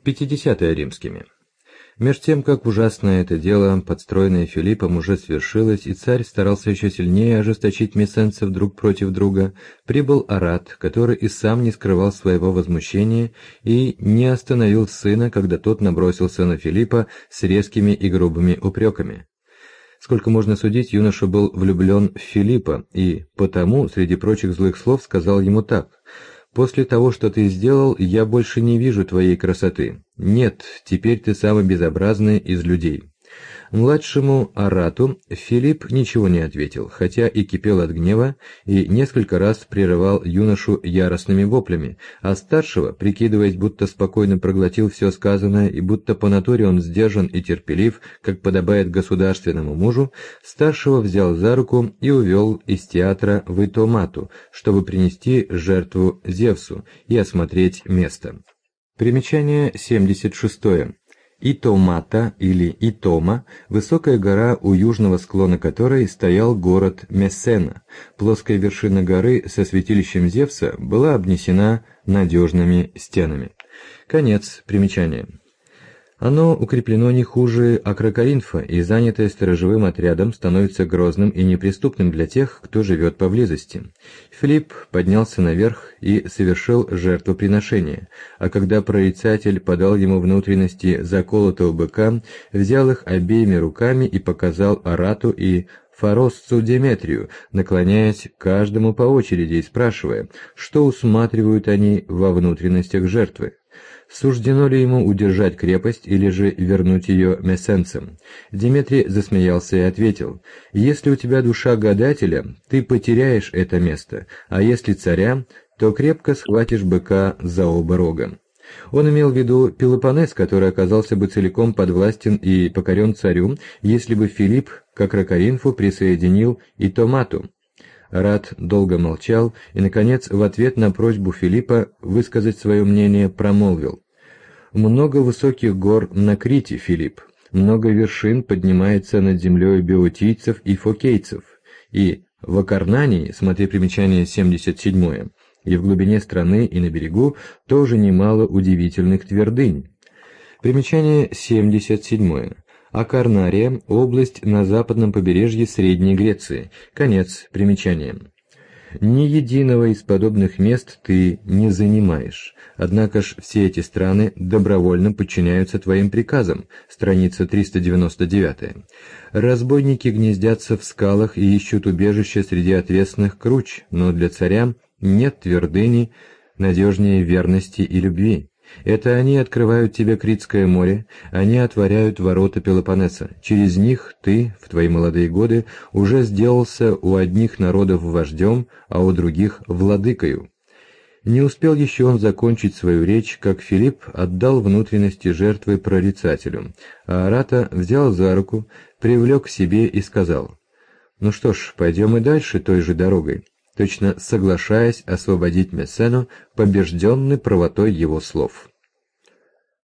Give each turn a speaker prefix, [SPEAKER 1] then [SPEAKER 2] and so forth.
[SPEAKER 1] 50-е римскими. Меж тем, как ужасное это дело, подстроенное Филиппом, уже свершилось, и царь старался еще сильнее ожесточить мессенцев друг против друга, прибыл Арат, который и сам не скрывал своего возмущения и не остановил сына, когда тот набросился на Филиппа с резкими и грубыми упреками. Сколько можно судить, юноша был влюблен в Филиппа, и потому, среди прочих злых слов, сказал ему так: «После того, что ты сделал, я больше не вижу твоей красоты. Нет, теперь ты самый безобразный из людей». Младшему Арату Филипп ничего не ответил, хотя и кипел от гнева, и несколько раз прерывал юношу яростными воплями, а старшего, прикидываясь, будто спокойно проглотил все сказанное и будто по натуре он сдержан и терпелив, как подобает государственному мужу, старшего взял за руку и увел из театра в Итомату, чтобы принести жертву Зевсу и осмотреть место. Примечание 76. Итомата или Итома – высокая гора, у южного склона которой стоял город Мессена. Плоская вершина горы со святилищем Зевса была обнесена надежными стенами. Конец примечания. Оно укреплено не хуже Акрокоринфа, и занятое сторожевым отрядом становится грозным и неприступным для тех, кто живет поблизости. Филипп поднялся наверх и совершил жертвоприношение, а когда прорицатель подал ему внутренности заколотого быка, взял их обеими руками и показал Арату и Форосцу Деметрию, наклоняясь к каждому по очереди и спрашивая, что усматривают они во внутренностях жертвы. Суждено ли ему удержать крепость или же вернуть ее мессенцам? Деметрий засмеялся и ответил: «Если у тебя душа гадателя, ты потеряешь это место, а если царя, то крепко схватишь быка за оба рога». Он имел в виду Пелопоннес, который оказался бы целиком подвластен и покорен царю, если бы Филипп к Акрокоринфу присоединил Итомату. Арат долго молчал и, наконец, в ответ на просьбу Филиппа высказать свое мнение промолвил: «Много высоких гор на Крите, Филипп, много вершин поднимается над землей беотийцев и фокейцев, и в Акарнании, смотри примечание 77, и в глубине страны и на берегу тоже немало удивительных твердынь». Примечание 77. Акарнария – область на западном побережье Средней Греции. Конец примечания. Ни единого из подобных мест ты не занимаешь, однако ж все эти страны добровольно подчиняются твоим приказам. Страница 399. Разбойники гнездятся в скалах и ищут убежище среди отвесных круч, но для царя нет твердыни надежнее верности и любви. Это они открывают тебе Критское море, они отворяют ворота Пелопоннеса. Через них ты, в твои молодые годы, уже сделался у одних народов вождем, а у других владыкою. Не успел еще он закончить свою речь, как Филипп отдал внутренности жертвы прорицателю, а Арата взял за руку, привлек к себе и сказал: «Ну что ж, пойдем и дальше той же дорогой», точно соглашаясь освободить Мессену, побежденный правотой его слов.